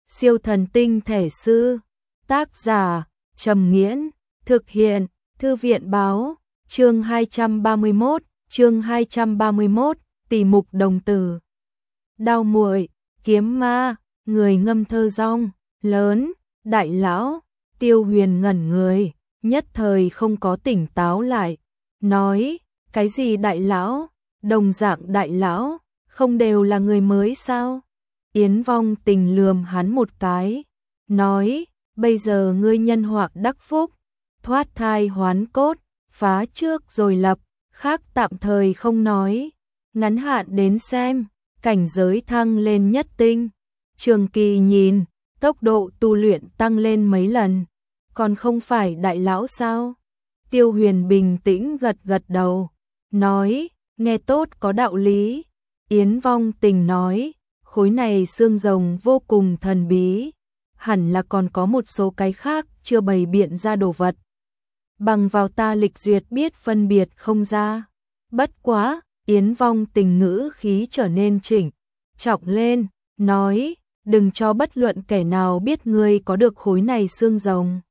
Siêu thần tinh thể sư. Tác giả Trầm Nghiễn. Thực hiện Thư viện báo. Chương 231, Tỷ mục đồng tử. Đao muội, kiếm ma, người ngâm thơ rong, lớn, đại lão. Tiêu Huyền ngẩn người, nhất thời không có tỉnh táo lại, nói, cái gì đại lão, đồng dạng đại lão, không đều là người mới sao? Yến Vong Tình lườm hắn một cái, nói, bây giờ ngươi nhân hoặc đắc phúc, thoát thai hoán cốt, phá trước rồi lập, khác tạm thời không nói, ngắn hạn đến xem, cảnh giới thăng lên nhất tinh, trường kỳ nhìn, tốc độ tu luyện tăng lên mấy lần, còn không phải đại lão sao? Tiêu Huyền bình tĩnh gật gật đầu, nói, nghe tốt có đạo lý. Yến Vong Tình nói, khối này xương rồng vô cùng thần bí, hẳn là còn có một số cái khác chưa bày biện ra đồ vật. Bằng vào ta lịch duyệt biết phân biệt không ra. Bất quá, Yến Vong Tình ngữ khí trở nên chỉnh trọng lên, nói, đừng cho bất luận kẻ nào biết ngươi có được khối này xương rồng.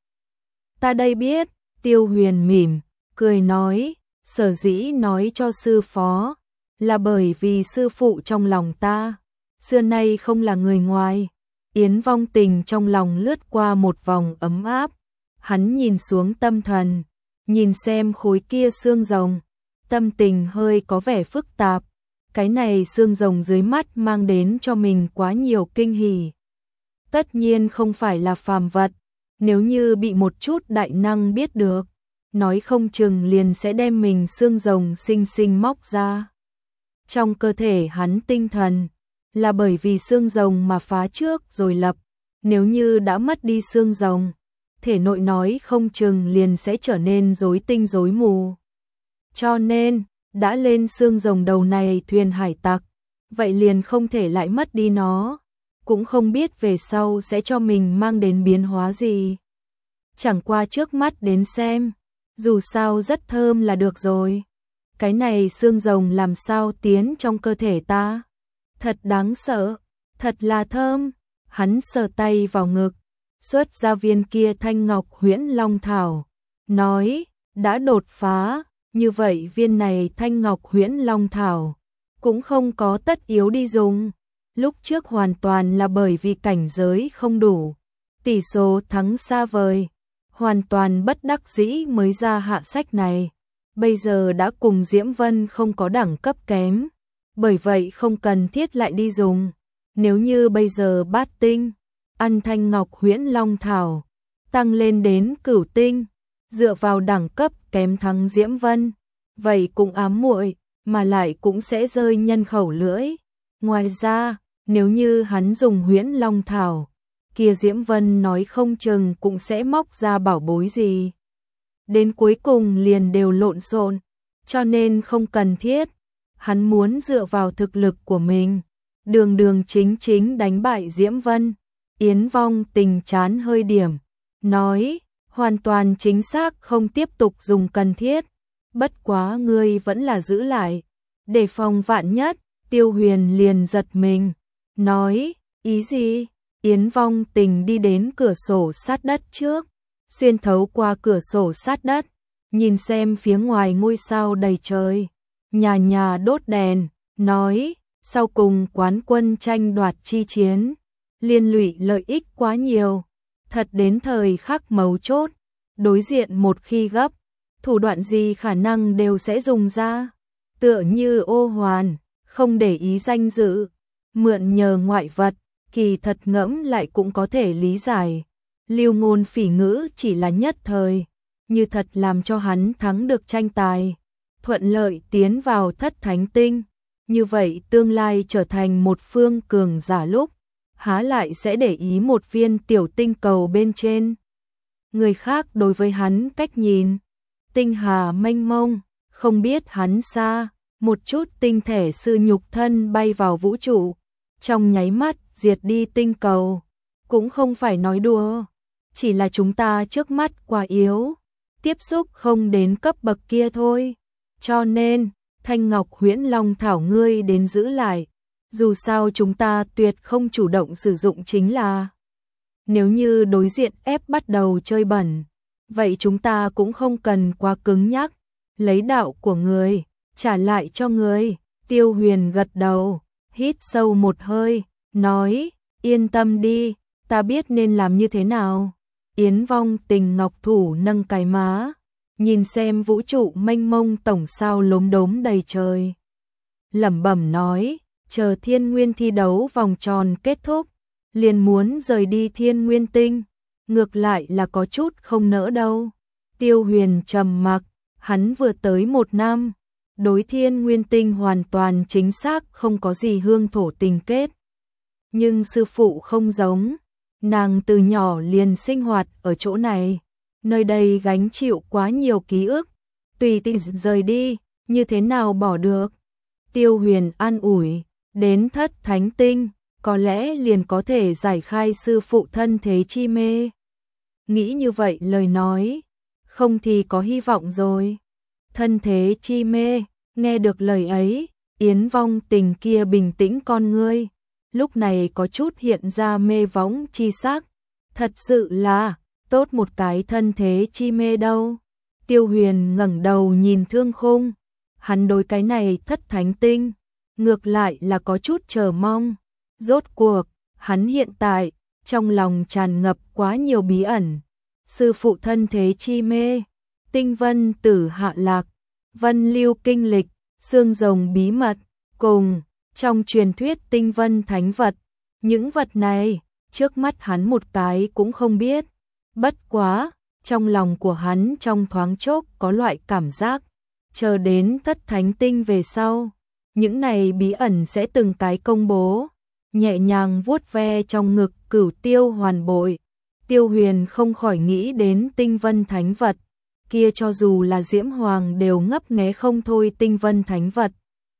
Ta đây biết. Tiêu Huyền mỉm, cười nói, sở dĩ nói cho sư phó, là bởi vì sư phụ trong lòng ta, xưa nay không là người ngoài. Yến Vong Tình trong lòng lướt qua một vòng ấm áp, hắn nhìn xuống tâm thần, nhìn xem khối kia xương rồng, tâm tình hơi có vẻ phức tạp, cái này xương rồng dưới mắt mang đến cho mình quá nhiều kinh hỉ. Tất nhiên không phải là phàm vật, nếu như bị một chút đại năng biết được, nói không chừng liền sẽ đem mình xương rồng xinh xinh móc ra. Trong cơ thể hắn tinh thần, là bởi vì xương rồng mà phá trước rồi lập, nếu như đã mất đi xương rồng, thể nội nói không chừng liền sẽ trở nên rối tinh rối mù. Cho nên, đã lên xương rồng đầu này thuyền hải tặc, vậy liền không thể lại mất đi nó, cũng không biết về sau sẽ cho mình mang đến biến hóa gì. Chẳng qua trước mắt đến xem, dù sao rất thơm là được rồi. Cái này xương rồng làm sao tiến trong cơ thể ta? Thật đáng sợ, thật là thơm. Hắn sờ tay vào ngực, xuất ra viên kia thanh ngọc huyễn long thảo, nói, đã đột phá, như vậy viên này thanh ngọc huyễn long thảo cũng không có tất yếu đi dùng. Lúc trước hoàn toàn là bởi vì cảnh giới không đủ, tỷ số thắng xa vời, hoàn toàn bất đắc dĩ mới ra hạ sách này. Bây giờ đã cùng Diễm Vân không có đẳng cấp kém, bởi vậy không cần thiết lại đi dùng. Nếu như bây giờ bát tinh, ăn thanh ngọc huyễn long thảo, tăng lên đến cửu tinh, dựa vào đẳng cấp kém thắng Diễm Vân, vậy cũng ám muội, mà lại cũng sẽ rơi nhân khẩu lưỡi. Ngoài ra, nếu như hắn dùng huyễn long thảo, kia Diễm Vân nói không chừng cũng sẽ móc ra bảo bối gì. Đến cuối cùng liền đều lộn xộn, cho nên không cần thiết. Hắn muốn dựa vào thực lực của mình, đường đường chính chính đánh bại Diễm Vân. Yến Vong Tình chán hơi điểm, nói, hoàn toàn chính xác không tiếp tục dùng cần thiết. Bất quá ngươi vẫn là giữ lại, để phòng vạn nhất. Tiêu Huyền liền giật mình, nói, ý gì? Yến Vong Tình đi đến cửa sổ sát đất trước, xuyên thấu qua cửa sổ sát đất, nhìn xem phía ngoài ngôi sao đầy trời, nhà nhà đốt đèn, nói, sau cùng quán quân tranh đoạt chi chiến, liên lụy lợi ích quá nhiều, thật đến thời khắc mấu chốt, đối diện một khi gấp, thủ đoạn gì khả năng đều sẽ dùng ra, tựa như ô hoàn, không để ý danh dự, mượn nhờ ngoại vật, kỳ thật ngẫm lại cũng có thể lý giải. Lưu ngôn phỉ ngữ chỉ là nhất thời, như thật làm cho hắn thắng được tranh tài, thuận lợi tiến vào thất thánh tinh, như vậy tương lai trở thành một phương cường giả lúc, há lại sẽ để ý một viên tiểu tinh cầu bên trên. Người khác đối với hắn cách nhìn, tinh hà mênh mông, không biết hắn xa, một chút tinh thể sư nhục thân bay vào vũ trụ, trong nháy mắt diệt đi tinh cầu, cũng không phải nói đùa. Chỉ là chúng ta trước mắt quá yếu, tiếp xúc không đến cấp bậc kia thôi. Cho nên, thanh ngọc huyễn long thảo ngươi đến giữ lại. Dù sao chúng ta tuyệt không chủ động sử dụng chính là. nếu như đối diện ép bắt đầu chơi bẩn, vậy chúng ta cũng không cần quá cứng nhắc, lấy đạo của người, trả lại cho người. Tiêu Huyền gật đầu, hít sâu một hơi, nói, yên tâm đi, ta biết nên làm như thế nào. Yến Vong Tình ngọc thủ nâng cái má, nhìn xem vũ trụ mênh mông tổng sao lốm đốm đầy trời. Lẩm bẩm nói, chờ Thiên Nguyên thi đấu vòng tròn kết thúc, liền muốn rời đi Thiên Nguyên Tinh, ngược lại là có chút không nỡ đâu. Tiêu Huyền trầm mặc, hắn vừa tới 1 năm, đối Thiên Nguyên Tinh hoàn toàn chính xác không có gì hương thổ tình kết. Nhưng sư phụ không giống, nàng từ nhỏ liền sinh hoạt ở chỗ này, nơi đây gánh chịu quá nhiều ký ức, tùy tiện rời đi, như thế nào bỏ được. Tiêu Huyền an ủi, đến Thất Thánh Tinh, có lẽ liền có thể giải khai sư phụ thân thế chi mê. Nghĩ như vậy lời nói, không thì có hy vọng rồi. Thân thế chi mê, nghe được lời ấy, Yến Vong Tình kia bình tĩnh con ngươi, lúc này có chút hiện ra mê võng chi sắc. Thật sự là, tốt một cái thân thế chi mê đâu. Tiêu Huyền ngẩng đầu nhìn Thương Khung, hắn đối cái này Thất Thánh Tinh, ngược lại là có chút chờ mong. Rốt cuộc, hắn hiện tại, trong lòng tràn ngập quá nhiều bí ẩn. Sư phụ thân thế chi mê, tinh vân tử hạ lạc, vân lưu kinh lịch, xương rồng bí mật, cùng, trong truyền thuyết tinh vân thánh vật. Những vật này, trước mắt hắn một cái cũng không biết. Bất quá, trong lòng của hắn trong thoáng chốc có loại cảm giác, chờ đến Thất Thánh Tinh về sau, những này bí ẩn sẽ từng cái công bố. Nhẹ nhàng vuốt ve trong ngực Cửu Tiêu hoàn bội, Tiêu Huyền không khỏi nghĩ đến tinh vân thánh vật, kia cho dù là Diễm Hoàng đều ngấp nghé không thôi. Tinh vân thánh vật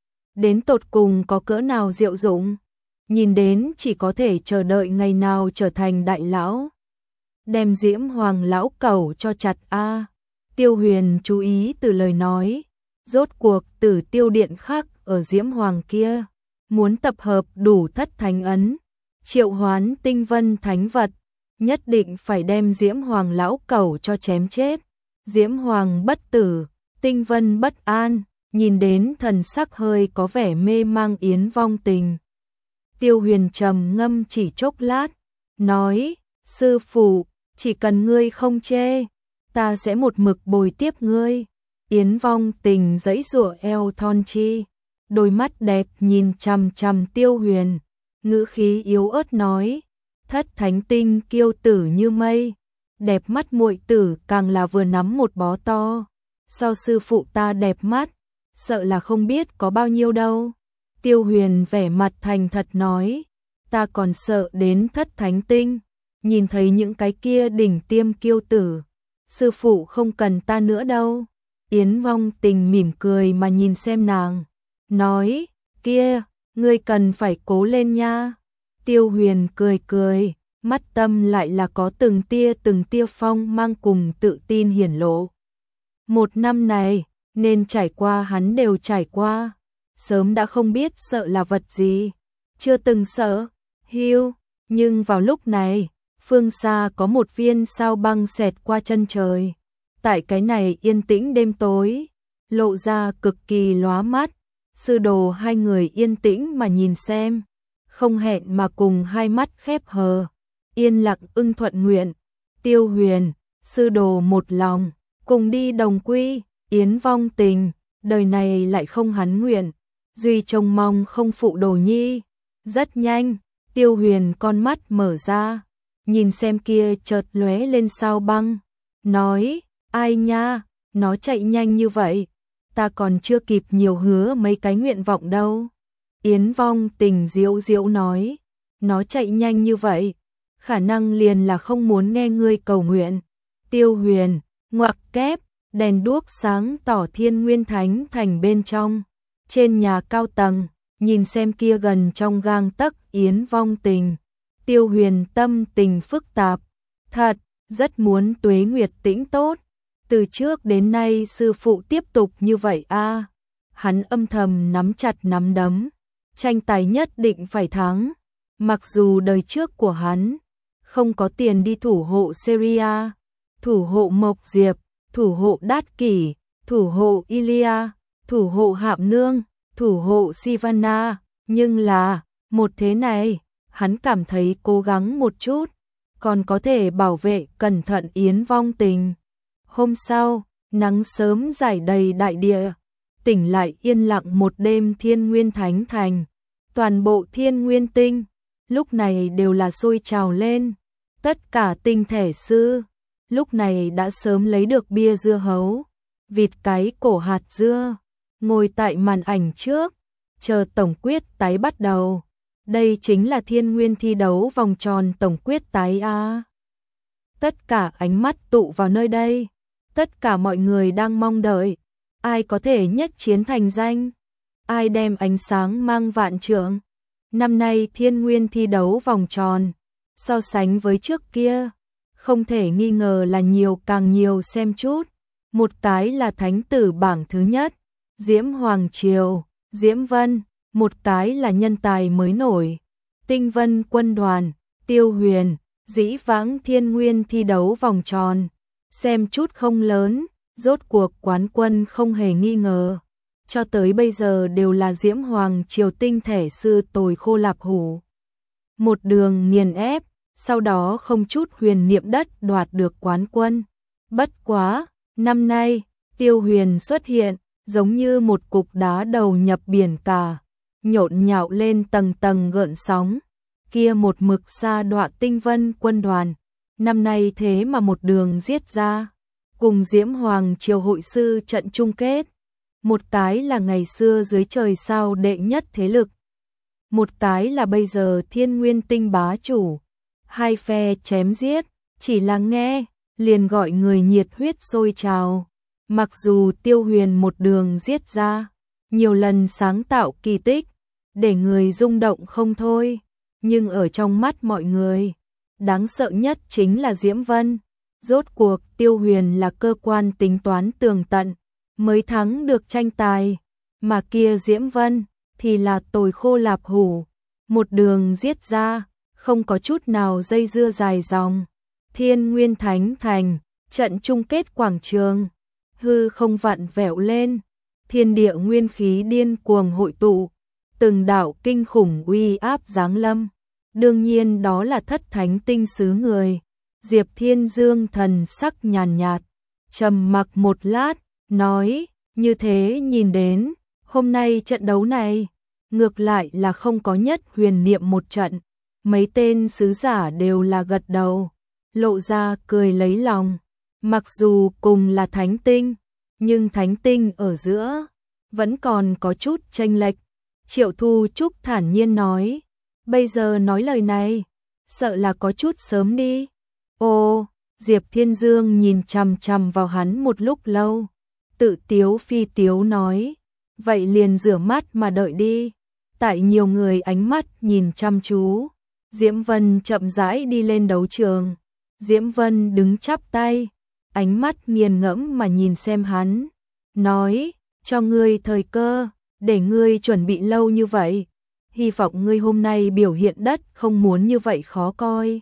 đến tột cùng có cỡ nào diệu dụng, nhìn đến chỉ có thể chờ đợi ngày nào trở thành đại lão, đem Diễm Hoàng lão cẩu cho chặt a. Tiêu Huyền chú ý từ lời nói, rốt cuộc Tử Tiêu Điện khác ở Diễm Hoàng kia, muốn tập hợp đủ thất thánh ấn, triệu hoán tinh vân thánh vật, nhất định phải đem Diễm Hoàng lão cẩu cho chém chết. Diễm Hoàng bất tử, tinh vân bất an, nhìn đến thần sắc hơi có vẻ mê mang Yến Vong Tình. Tiêu Huyền trầm ngâm chỉ chốc lát, nói, sư phụ, chỉ cần ngươi không chê, ta sẽ một mực bồi tiếp ngươi. Yến Vong Tình giãy giụa eo thon chi, đôi mắt đẹp nhìn chằm chằm Tiêu Huyền, ngữ khí yếu ớt nói, Thất Thánh Tinh kiêu tử như mây, đẹp mắt muội tử càng là vừa nắm một bó to, so sư phụ ta đẹp mắt, sợ là không biết có bao nhiêu đâu. Tiêu Huyền vẻ mặt thành thật nói, ta còn sợ đến Thất Thánh Tinh, nhìn thấy những cái kia đỉnh tiêm kiêu tử, sư phụ không cần ta nữa đâu. Yến Vong Tình mỉm cười mà nhìn xem nàng, nói, kia, ngươi cần phải cố lên nha. Tiêu Huyền cười cười, mắt tâm lại là có từng tia phong mang cùng tự tin hiển lộ. 1 năm này, nên trải qua hắn đều trải qua, sớm đã không biết sợ là vật gì, chưa từng sợ, hiu, nhưng vào lúc này, phương xa có một viên sao băng xẹt qua chân trời. Tại cái này yên tĩnh đêm tối, lộ ra cực kỳ lóa mắt, sư đồ hai người yên tĩnh mà nhìn xem, không hẹn mà cùng hai mắt khép hờ, yên lặng ưng thuận nguyện. Tiêu Huyền, sư đồ một lòng, cùng đi đồng quy. Yến Vong Tình, đời này lại không hắn nguyện, duy trông mong không phụ đồ nhi. Rất nhanh, Tiêu Huyền con mắt mở ra, nhìn xem kia chợt lóe lên sao băng, nói, ai nha, nó chạy nhanh như vậy, ta còn chưa kịp nhiều hứa mấy cái nguyện vọng đâu. Yến Vong Tình diễu diễu nói, nó chạy nhanh như vậy, khả năng liền là không muốn nghe ngươi cầu nguyện. Tiêu Huyền, ngoặc kép, đèn đuốc sáng tỏ Thiên Nguyên Thánh thành bên trong, trên nhà cao tầng, nhìn xem kia gần trong gang tấc Yến Vong Tình, Tiêu Huyền tâm tình phức tạp, thật, rất muốn Tuế Nguyệt tĩnh tốt. Từ trước đến nay sư phụ tiếp tục như vậy a. Hắn âm thầm nắm chặt nắm đấm, tranh tài nhất định phải thắng, mặc dù đời trước của hắn không có tiền đi thủ hộ Syria, thủ hộ Mộc Diệp, thủ hộ Đát Kỷ, thủ hộ Ilia, thủ hộ Hạm Nương, thủ hộ Sivana, nhưng là, một thế này, hắn cảm thấy cố gắng một chút, còn có thể bảo vệ cẩn thận Yến Vong Tình. Hôm sau, nắng sớm rải đầy đại địa, tỉnh lại yên lặng một đêm Thiên Nguyên Thánh Thành. Toàn bộ Thiên Nguyên Tinh, lúc này đều là sôi trào lên. Tất cả tinh thể sư, lúc này đã sớm lấy được bia dưa hấu, vịt cái cổ hạt dưa, ngồi tại màn ảnh trước, chờ tổng quyết tái bắt đầu. Đây chính là Thiên Nguyên thi đấu vòng tròn tổng quyết tái a. Tất cả ánh mắt tụ vào nơi đây, tất cả mọi người đang mong đợi, ai có thể nhất chiến thành danh, ai đem ánh sáng mang vạn trượng. Năm nay Thiên Nguyên thi đấu vòng tròn, so sánh với trước kia, không thể nghi ngờ là nhiều càng nhiều xem chút. Một cái là thánh tử bảng thứ nhất, Diễm Hoàng Triều, Diễm Vân, một cái là nhân tài mới nổi, Tinh Vân Quân Đoàn, Tiêu Huyền, dĩ vãng Thiên Nguyên thi đấu vòng tròn, xem chút không lớn, rốt cuộc quán quân không hề nghi ngờ. Cho tới bây giờ đều là Diễm Hoàng Triều tinh thể sư Tồi Khô Lạp Hủ. Một đường nghiền ép, sau đó không chút huyền niệm đất đoạt được quán quân. Bất quá, năm nay, Tiêu Huyền xuất hiện, giống như một cục đá đầu nhập biển cả, nhộn nhạo lên tầng tầng gợn sóng. Kia một mực xa đọa Tinh Vân Quân Đoàn, năm nay thế mà một đường giết ra, cùng Diễm Hoàng Triều hội sư trận chung kết. Một cái là ngày xưa dưới trời sao đệ nhất thế lực, một cái là bây giờ Thiên Nguyên Tinh bá chủ. Hai phe chém giết, chỉ là nghe, liền gọi người nhiệt huyết sôi trào. Mặc dù Tiêu Huyền một đường giết ra, nhiều lần sáng tạo kỳ tích, để người rung động không thôi, nhưng ở trong mắt mọi người, đáng sợ nhất chính là Diễm Vân. Rốt cuộc Tiêu Huyền là cơ quan tính toán tường tận, mới thắng được tranh tài, mà kia Diễm Vân thì là Tồi Khô Lạp Hủ, một đường giết ra, không có chút nào dây dưa dài dòng. Thiên Nguyên Thánh Thành, trận chung kết quảng trường, hư không vặn vẹo lên, thiên địa nguyên khí điên cuồng hội tụ, từng đạo kinh khủng uy áp giáng lâm. Đương nhiên đó là thất thánh tinh sứ người. Diệp Thiên Dương thần sắc nhàn nhạt, trầm mặc một lát, nói, như thế nhìn đến, hôm nay trận đấu này, ngược lại là không có nhất huyền niệm một trận. Mấy tên sứ giả đều là gật đầu, lộ ra cười lấy lòng. Mặc dù cùng là thánh tinh, nhưng thánh tinh ở giữa, vẫn còn có chút chênh lệch. Triệu Thu Trúc thản nhiên nói, bây giờ nói lời này, sợ là có chút sớm đi. Ồ, Diệp Thiên Dương nhìn chằm chằm vào hắn một lúc lâu, tự tiếu phi tiếu nói, vậy liền rửa mắt mà đợi đi. Tại nhiều người ánh mắt nhìn chăm chú, Diễm Vân chậm rãi đi lên đấu trường. Diễm Vân đứng chắp tay, ánh mắt nghiền ngẫm mà nhìn xem hắn, nói, cho ngươi thời cơ, để ngươi chuẩn bị lâu như vậy, hy vọng ngươi hôm nay biểu hiện đất không muốn như vậy khó coi.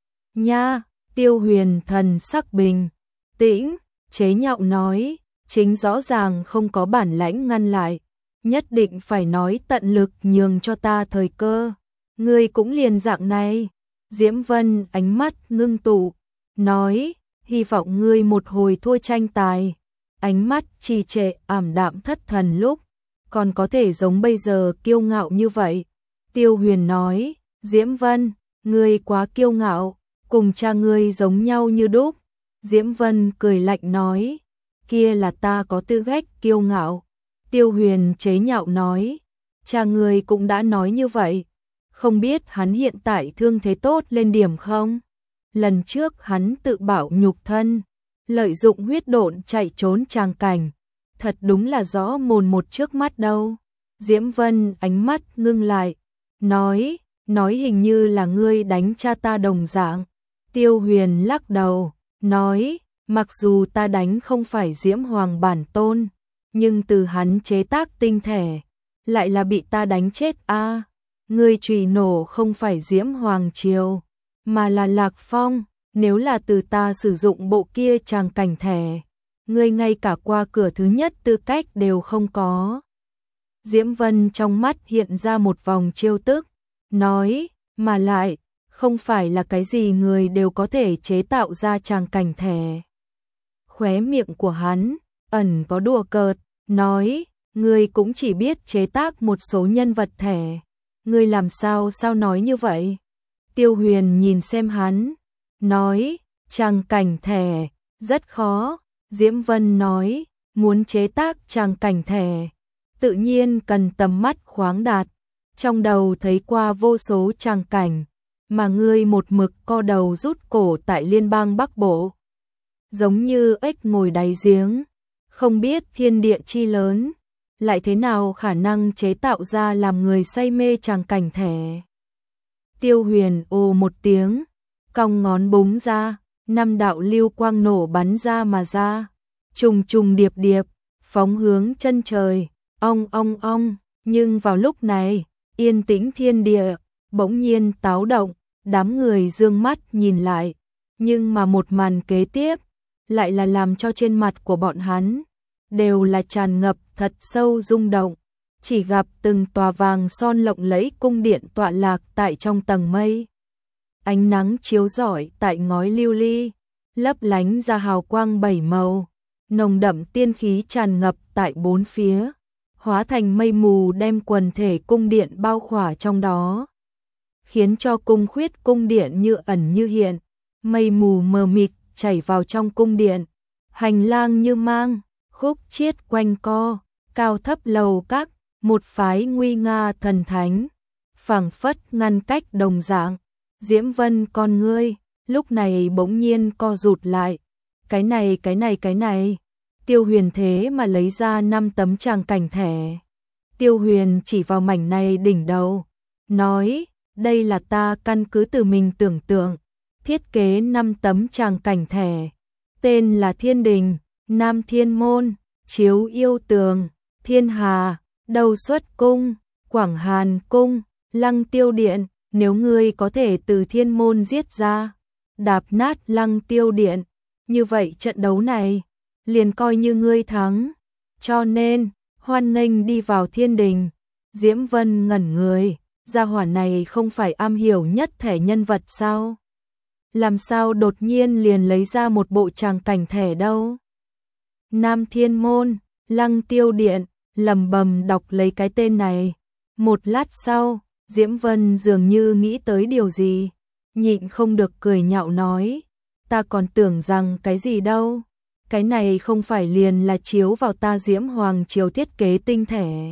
Nha, Tiêu Huyền thần sắc bình tĩnh, chế nhạo nói, chính rõ ràng không có bản lãnh ngăn lại, nhất định phải nói tận lực nhường cho ta thời cơ. Ngươi cũng liền dạng này. Diễm Vân ánh mắt ngưng tụ, nói, hy vọng ngươi một hồi thua tranh tài, ánh mắt trì trệ ảm đạm thất thần lúc, còn có thể giống bây giờ kiêu ngạo như vậy. Tiêu Huyền nói, Diễm Vân, ngươi quá kiêu ngạo, cùng cha ngươi giống nhau như đúc. Diễm Vân cười lạnh nói, kia là ta có tư cách kiêu ngạo. Tiêu Huyền chế nhạo nói, cha ngươi cũng đã nói như vậy, không biết hắn hiện tại thương thế tốt lên điểm không? Lần trước hắn tự bảo nhục thân, lợi dụng huyết độn chạy trốn tràng cảnh, thật đúng là rõ mồn một trước mắt đâu. Diễm Vân ánh mắt ngưng lại, nói hình như là ngươi đánh cha ta đồng dạng. Tiêu Huyền lắc đầu, nói, mặc dù ta đánh không phải Diễm Hoàng bản tôn, nhưng từ hắn chế tác tinh thể, lại là bị ta đánh chết a. Ngươi chùy nổ không phải Diễm Hoàng Triều, mà là Lạc Phong, nếu là từ ta sử dụng bộ kia tràng cảnh thẻ, ngươi ngay cả qua cửa thứ nhất tư cách đều không có. Diễm Vân trong mắt hiện ra một vòng trêu tức, nói, mà lại, không phải là cái gì người đều có thể chế tạo ra tràng cảnh thẻ. Khóe miệng của hắn ẩn có đùa cợt, nói, ngươi cũng chỉ biết chế tác một số nhân vật thẻ, ngươi làm sao nói như vậy? Tiêu Huyền nhìn xem hắn, nói, tràng cảnh thẻ, rất khó. Diễm Vân nói, muốn chế tác tràng cảnh thẻ, tự nhiên cần tầm mắt khoáng đạt, trong đầu thấy qua vô số tràng cảnh, mà ngươi một mực co đầu rút cổ tại liên bang Bắc Bộ. Giống như ếch ngồi đáy giếng, không biết thiên địa chi lớn, lại thế nào khả năng chế tạo ra làm người say mê tràng cảnh thẻ. Tiêu Huyền ồ một tiếng, cong ngón búng ra, 5 đạo lưu quang nổ bắn ra mà ra, trùng trùng điệp điệp, phóng hướng chân trời, ong ong ong, nhưng vào lúc này, yên tĩnh thiên địa, bỗng nhiên táo động, đám người dương mắt nhìn lại, nhưng mà một màn kế tiếp, lại là làm cho trên mặt của bọn hắn, đều là tràn ngập thật sâu rung động, chỉ gặp từng tòa vàng son lộng lẫy cung điện tọa lạc tại trong tầng mây. Ánh nắng chiếu rọi tại ngói lưu ly, lấp lánh ra hào quang 7 màu, nồng đậm tiên khí tràn ngập tại bốn phía, hóa thành mây mù đem quần thể cung điện bao khỏa trong đó, khiến cho cung khuyết cung điện như ẩn như hiện, mây mù mờ mịt chảy vào trong cung điện, hành lang như mang, khúc chiết quanh co, cao thấp lầu các, một phái nguy nga thần thánh, phảng phất ngăn cách đồng dạng. Diễm Vân con ngươi, lúc này bỗng nhiên co rụt lại, cái này, Tiêu Huyền thế mà lấy ra 5 tấm tràng cảnh thẻ. Tiêu Huyền chỉ vào mảnh này đỉnh đầu, nói, đây là ta căn cứ từ mình tưởng tượng, thiết kế 5 tấm tràng cảnh thẻ, tên là Thiên Đình, Nam Thiên Môn, Chiếu Yêu Tường, Thiên Hà, Đầu Xuất Cung, Quảng Hàn Cung, Lăng Tiêu Điện, nếu ngươi có thể từ thiên môn giết ra, đạp nát Lăng Tiêu Điện, như vậy trận đấu này, liền coi như ngươi thắng, cho nên, hoan nghênh đi vào Thiên Đình. Diễm Vân ngẩn người, gia hỏa này không phải am hiểu nhất thẻ nhân vật sao? Làm sao đột nhiên liền lấy ra một bộ tràng cảnh thẻ đâu? Nam Thiên Môn, Lăng Tiêu Điện, lầm bầm đọc lấy cái tên này. Một lát sau, Diễm Vân dường như nghĩ tới điều gì, nhịn không được cười nhạo nói, ta còn tưởng rằng cái gì đâu, cái này không phải liền là chiếu vào ta Diễm Hoàng Triều thiết kế tinh thẻ.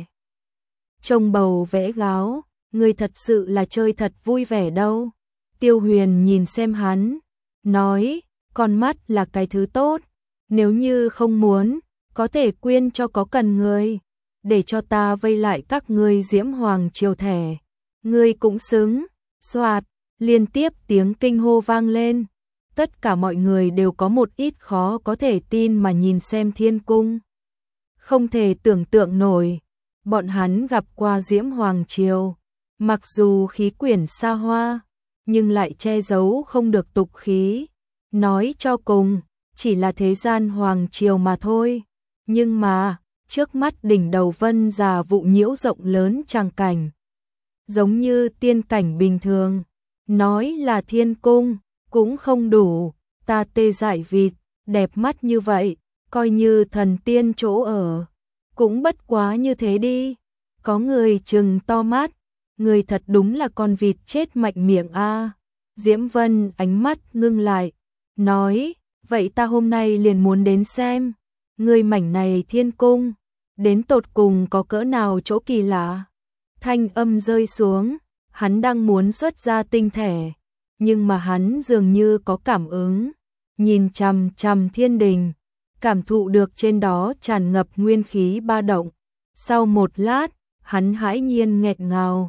Trông bầu vẽ gáo, ngươi thật sự là chơi thật vui vẻ đâu. Tiêu Huyền nhìn xem hắn, nói, con mắt là cái thứ tốt, nếu như không muốn, có thể quyên cho có cần người, để cho ta vây lại các ngươi Diễm Hoàng Triều thẻ. Ngươi cũng xứng, xoạt, liên tiếp tiếng kinh hô vang lên. Tất cả mọi người đều có một ít khó có thể tin mà nhìn xem thiên cung. Không thể tưởng tượng nổi, bọn hắn gặp qua Diễm Hoàng Triều, mặc dù khí quyển xa hoa, nhưng lại che giấu không được tục khí. Nói cho cùng, chỉ là thế gian Hoàng Triều mà thôi. Nhưng mà, trước mắt đỉnh đầu vân già vụ nhiễu rộng lớn tràng cảnh, giống như tiên cảnh bình thường, nói là thiên cung, cũng không đủ, ta tê dại vịt, đẹp mắt như vậy, coi như thần tiên chỗ ở, cũng bất quá như thế đi. Có người trừng to mắt, người thật đúng là con vịt chết mạnh miệng a. Diễm Vân ánh mắt ngưng lại, nói, vậy ta hôm nay liền muốn đến xem, người mảnh này thiên cung, đến tột cùng có cỡ nào chỗ kỳ lạ. Thanh âm rơi xuống, hắn đang muốn xuất ra tinh thẻ, nhưng mà hắn dường như có cảm ứng, nhìn chằm chằm thiên đình, cảm thụ được trên đó tràn ngập nguyên khí ba động. Sau một lát, hắn hãi nhiên nghẹt ngào,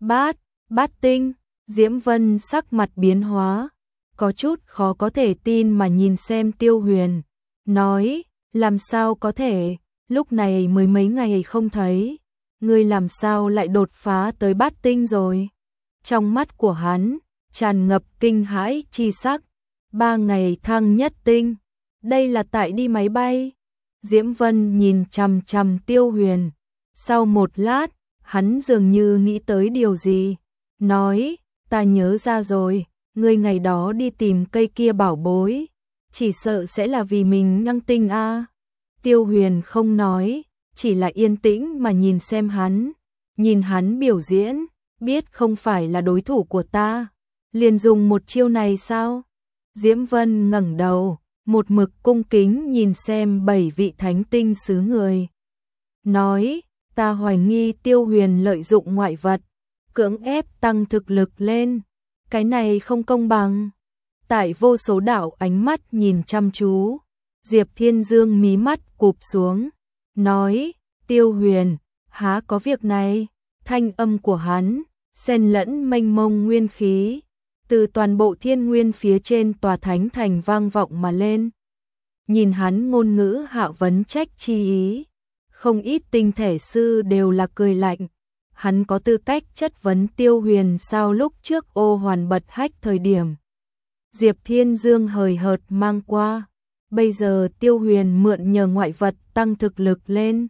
bát tinh. Diễm Vân sắc mặt biến hóa, có chút khó có thể tin mà nhìn xem Tiêu Huyền, nói, làm sao có thể, lúc này mới mấy ngày không thấy, ngươi làm sao lại đột phá tới bát tinh rồi. Trong mắt của hắn, tràn ngập kinh hãi chi sắc. 3 ngày thăng nhất tinh, đây là tại đi máy bay. Diễm Vân nhìn chằm chằm Tiêu Huyền. Sau một lát, hắn dường như nghĩ tới điều gì, nói, ta nhớ ra rồi, ngươi ngày đó đi tìm cây kia bảo bối, chỉ sợ sẽ là vì mình nhăng tinh a. Tiêu Huyền không nói, chỉ là yên tĩnh mà nhìn xem hắn, nhìn hắn biểu diễn, biết không phải là đối thủ của ta, liền dùng một chiêu này sao? Diễm Vân ngẩng đầu, một mực cung kính nhìn xem 7 vị thánh tinh sứ người. Nói, ta hoài nghi Tiêu Huyền lợi dụng ngoại vật, cưỡng ép tăng thực lực lên, cái này không công bằng. Tại vô số đạo ánh mắt nhìn chăm chú, Diệp Thiên Dương mí mắt cụp xuống, nói, Tiêu Huyền, há có việc này. Thanh âm của hắn, xen lẫn mênh mông nguyên khí, từ toàn bộ thiên nguyên phía trên tòa thánh thành vang vọng mà lên. Nhìn hắn ngôn ngữ hạ vấn trách chi ý, không ít tinh thể sư đều là cười lạnh. Hắn có tư cách chất vấn Tiêu Huyền sao lúc trước ô hoàn bật hách thời điểm. Diệp Thiên Dương hời hợt mang qua, bây giờ Tiêu Huyền mượn nhờ ngoại vật tăng thực lực lên.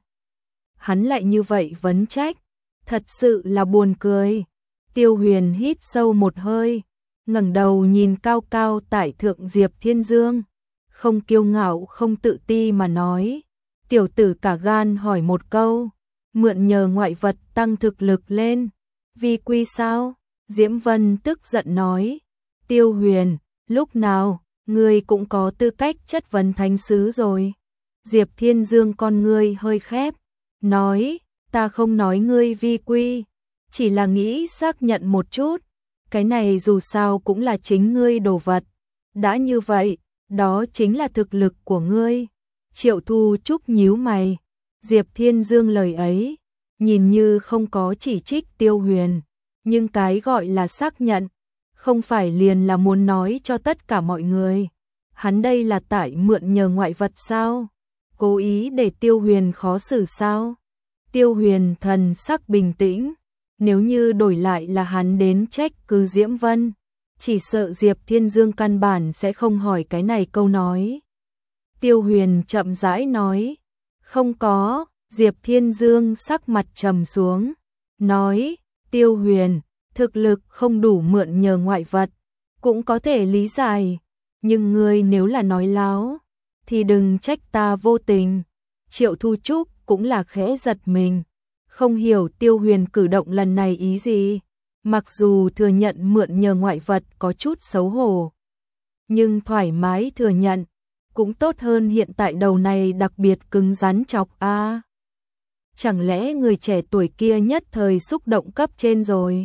Hắn lại như vậy vấn trách, thật sự là buồn cười. Tiêu Huyền hít sâu một hơi, ngẩng đầu nhìn cao cao tại thượng Diệp Thiên Dương, không kiêu ngạo không tự ti mà nói, tiểu tử cả gan hỏi một câu, mượn nhờ ngoại vật tăng thực lực lên, vi quy sao? Diễm Vân tức giận nói, Tiêu Huyền, lúc nào, ngươi cũng có tư cách chất vấn thánh sứ rồi. Diệp Thiên Dương con ngươi hơi khép, nói, ta không nói ngươi vi quy, chỉ là nghĩ xác nhận một chút, cái này dù sao cũng là chính ngươi đồ vật. Đã như vậy, đó chính là thực lực của ngươi. Triệu Thu Trúc nhíu mày, Diệp Thiên Dương lời ấy, nhìn như không có chỉ trích Tiêu Huyền, nhưng cái gọi là xác nhận, không phải liền là muốn nói cho tất cả mọi người. Hắn đây là tại mượn nhờ ngoại vật sao? Cố ý để Tiêu Huyền khó xử sao? Tiêu Huyền thần sắc bình tĩnh, nếu như đổi lại là hắn đến trách cứ Diễm Vân, chỉ sợ Diệp Thiên Dương căn bản sẽ không hỏi cái này câu nói. Tiêu Huyền chậm rãi nói, không có. Diệp Thiên Dương sắc mặt trầm xuống, nói, Tiêu Huyền, thực lực không đủ mượn nhờ ngoại vật, cũng có thể lý giải, nhưng ngươi nếu là nói láo, thì đừng trách ta vô tình. Triệu Thu Trúc cũng là khẽ giật mình, không hiểu Tiêu Huyền cử động lần này ý gì, mặc dù thừa nhận mượn nhờ ngoại vật có chút xấu hổ, nhưng thoải mái thừa nhận, cũng tốt hơn hiện tại đầu này đặc biệt cứng rắn chọc a. Chẳng lẽ người trẻ tuổi kia nhất thời xúc động cấp trên rồi?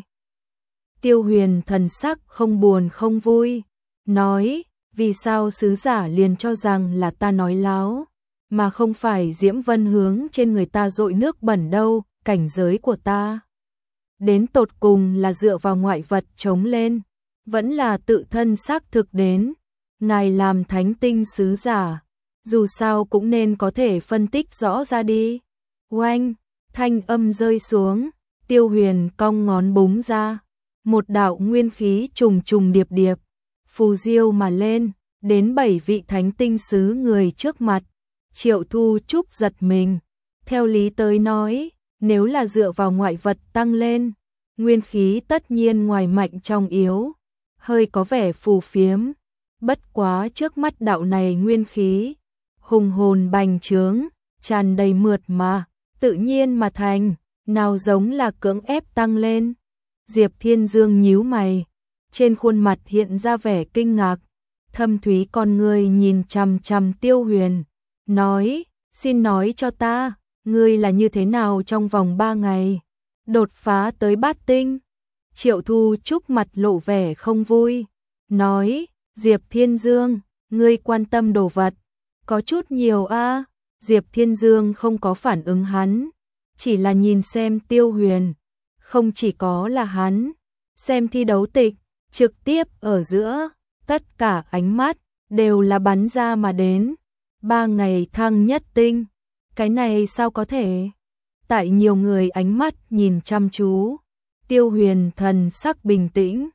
Tiêu Huyền thần sắc không buồn không vui, nói, vì sao sứ giả liền cho rằng là ta nói láo, mà không phải Diễm Vân hướng trên người ta dội nước bẩn đâu, cảnh giới của ta. Đến tột cùng là dựa vào ngoại vật chống lên, vẫn là tự thân xác thực đến. Ngài làm thánh tinh sứ giả, dù sao cũng nên có thể phân tích rõ ra đi. Oanh, thanh âm rơi xuống, Tiêu Huyền cong ngón búng ra, một đạo nguyên khí trùng trùng điệp điệp, phù diêu mà lên, đến 7 vị thánh tinh sứ người trước mặt. Triệu Thu Trúc giật mình, theo lý tới nói, nếu là dựa vào ngoại vật tăng lên, nguyên khí tất nhiên ngoài mạnh trong yếu, hơi có vẻ phù phiếm. Bất quá trước mắt đạo này nguyên khí, hùng hồn bành trướng, tràn đầy mượt mà, tự nhiên mà thành, nào giống là cưỡng ép tăng lên. Diệp Thiên Dương nhíu mày, trên khuôn mặt hiện ra vẻ kinh ngạc, thâm thúy con ngươi nhìn chằm chằm Tiêu Huyền, nói, xin nói cho ta, ngươi là như thế nào trong vòng 3 ngày, đột phá tới bát tinh. Triệu Thu Trúc mặt lộ vẻ không vui, nói, Diệp Thiên Dương, ngươi quan tâm đồ vật, có chút nhiều a. Diệp Thiên Dương không có phản ứng hắn, chỉ là nhìn xem Tiêu Huyền, không chỉ có là hắn, xem thi đấu tịch, trực tiếp ở giữa, tất cả ánh mắt đều là bắn ra mà đến. 3 ngày thăng nhất tinh, cái này sao có thể? Tại nhiều người ánh mắt nhìn chăm chú, Tiêu Huyền thần sắc bình tĩnh,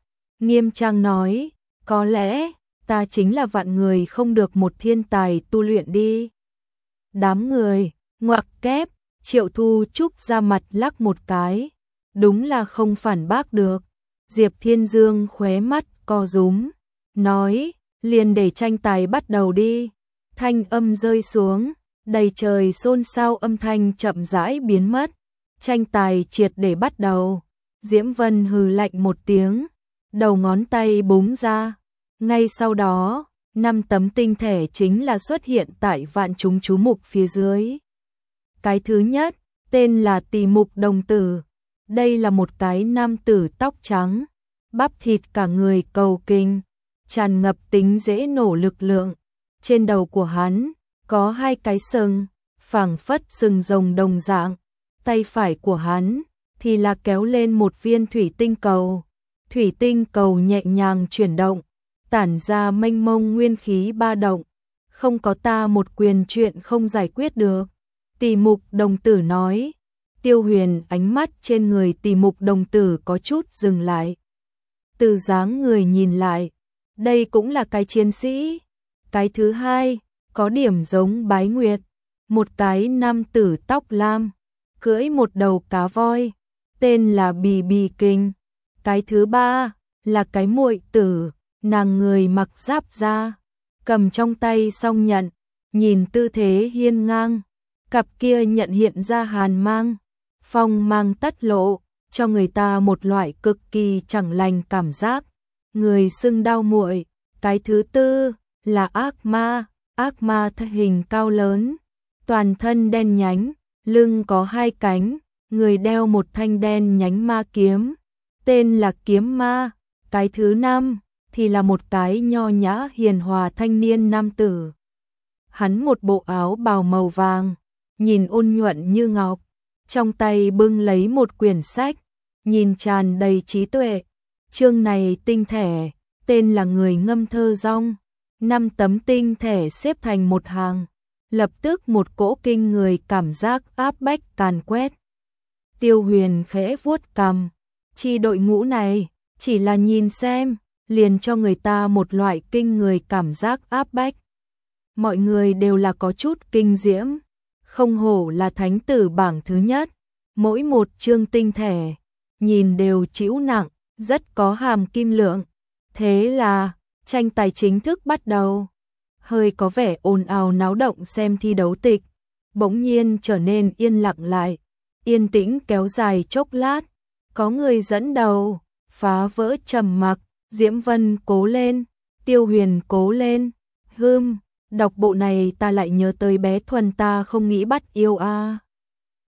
nghiêm trang nói, có lẽ ta chính là vạn người không được một thiên tài tu luyện đi. Đám người, ngoặc kép, Triệu Thu Trúc ra mặt lắc một cái, đúng là không phản bác được. Diệp Thiên Dương khóe mắt co rúm, nói, liền để tranh tài bắt đầu đi. Thanh âm rơi xuống, đầy trời xôn xao, âm thanh chậm rãi biến mất. Tranh tài triệt để bắt đầu. Diễm Vân hừ lạnh một tiếng, đầu ngón tay búng ra. Ngay sau đó, 5 tấm tinh thể chính là xuất hiện tại vạn chúng chú mục phía dưới. Cái thứ nhất, tên là Tỳ Mục Đồng Tử. Đây là một cái nam tử tóc trắng, bắp thịt cả người cầu kinh, tràn ngập tính dễ nổ lực lượng. Trên đầu của hắn có 2 cái sừng, phảng phất sừng rồng đồng dạng. Tay phải của hắn thì là kéo lên một viên thủy tinh cầu. Thủy tinh cầu nhẹ nhàng chuyển động, tản ra mênh mông nguyên khí ba động. Không có ta một quyền chuyện không giải quyết được. Tỳ Mục Đồng Tử nói. Tiêu Huyền ánh mắt trên người Tỳ Mục Đồng Tử có chút dừng lại. Từ dáng người nhìn lại, đây cũng là cái chiến sĩ. Cái thứ hai, có điểm giống Bái Nguyệt, một cái nam tử tóc lam, cưỡi một đầu cá voi, tên là Bì Bì Kinh. Cái thứ ba, là cái muội tử, nàng người mặc giáp da, cầm trong tay song nhận, nhìn tư thế hiên ngang, cặp kia nhận hiện ra hàn mang, phong mang tất lộ, cho người ta một loại cực kỳ chẳng lành cảm giác. Người xưng Đao Muội. Cái thứ tư là ác ma thân hình cao lớn, toàn thân đen nhánh, lưng có 2 cánh, người đeo một thanh đen nhánh ma kiếm, tên là Kiếm Ma. Cái thứ năm thì là một cái nho nhã hiền hòa thanh niên nam tử. Hắn một bộ áo bào màu vàng, nhìn ôn nhuận như ngọc, trong tay bưng lấy một quyển sách, nhìn tràn đầy trí tuệ. Chương này tinh thể, tên là Người Ngâm Thơ Rong. 5 tấm tinh thể xếp thành một hàng, lập tức một cỗ kinh người cảm giác áp bách càn quét. Tiêu Huyền khẽ vuốt cằm, chi đội ngũ này, chỉ là nhìn xem, liền cho người ta một loại kinh người cảm giác áp bách. Mọi người đều là có chút kinh diễm, không hổ là thánh tử bảng thứ nhất, mỗi một chương tinh thể, nhìn đều trĩu nặng, rất có hàm kim lượng. Thế là, tranh tài chính thức bắt đầu. Hơi có vẻ ồn ào náo động xem thi đấu tịch, bỗng nhiên trở nên yên lặng lại, yên tĩnh kéo dài chốc lát, có người dẫn đầu, phá vỡ trầm mặc. Diễm Vân cố lên, Tiêu Huyền cố lên. Đọc bộ này ta lại nhớ tới bé Thuần ta không nghĩ bắt yêu a.